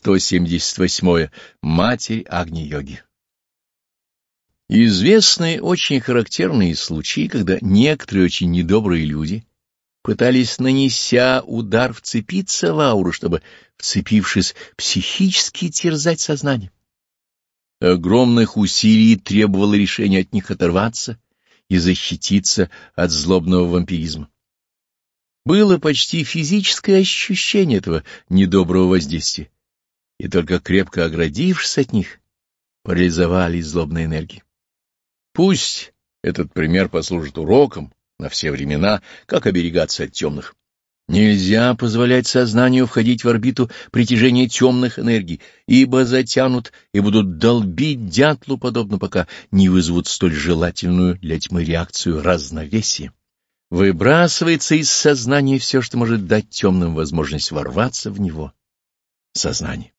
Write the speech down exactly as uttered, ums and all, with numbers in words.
сто семьдесят восьмое. Матерь Агни-йоги. Известны очень характерные случаи, когда некоторые очень недобрые люди пытались, нанеся удар, вцепиться в ауру, чтобы, вцепившись, психически терзать сознание. Огромных усилий требовало решение от них оторваться и защититься от злобного вампиризма. Было почти физическое ощущение этого недоброго воздействия, и только крепко оградившись от них, парализовались злобные энергии. Пусть этот пример послужит уроком на все времена, как оберегаться от темных. Нельзя позволять сознанию входить в орбиту притяжения темных энергий, ибо затянут и будут долбить дятлу, подобно пока не вызовут столь желательную для тьмы реакцию разновесия. Выбрасывается из сознания все, что может дать темным возможность ворваться в него. Сознание.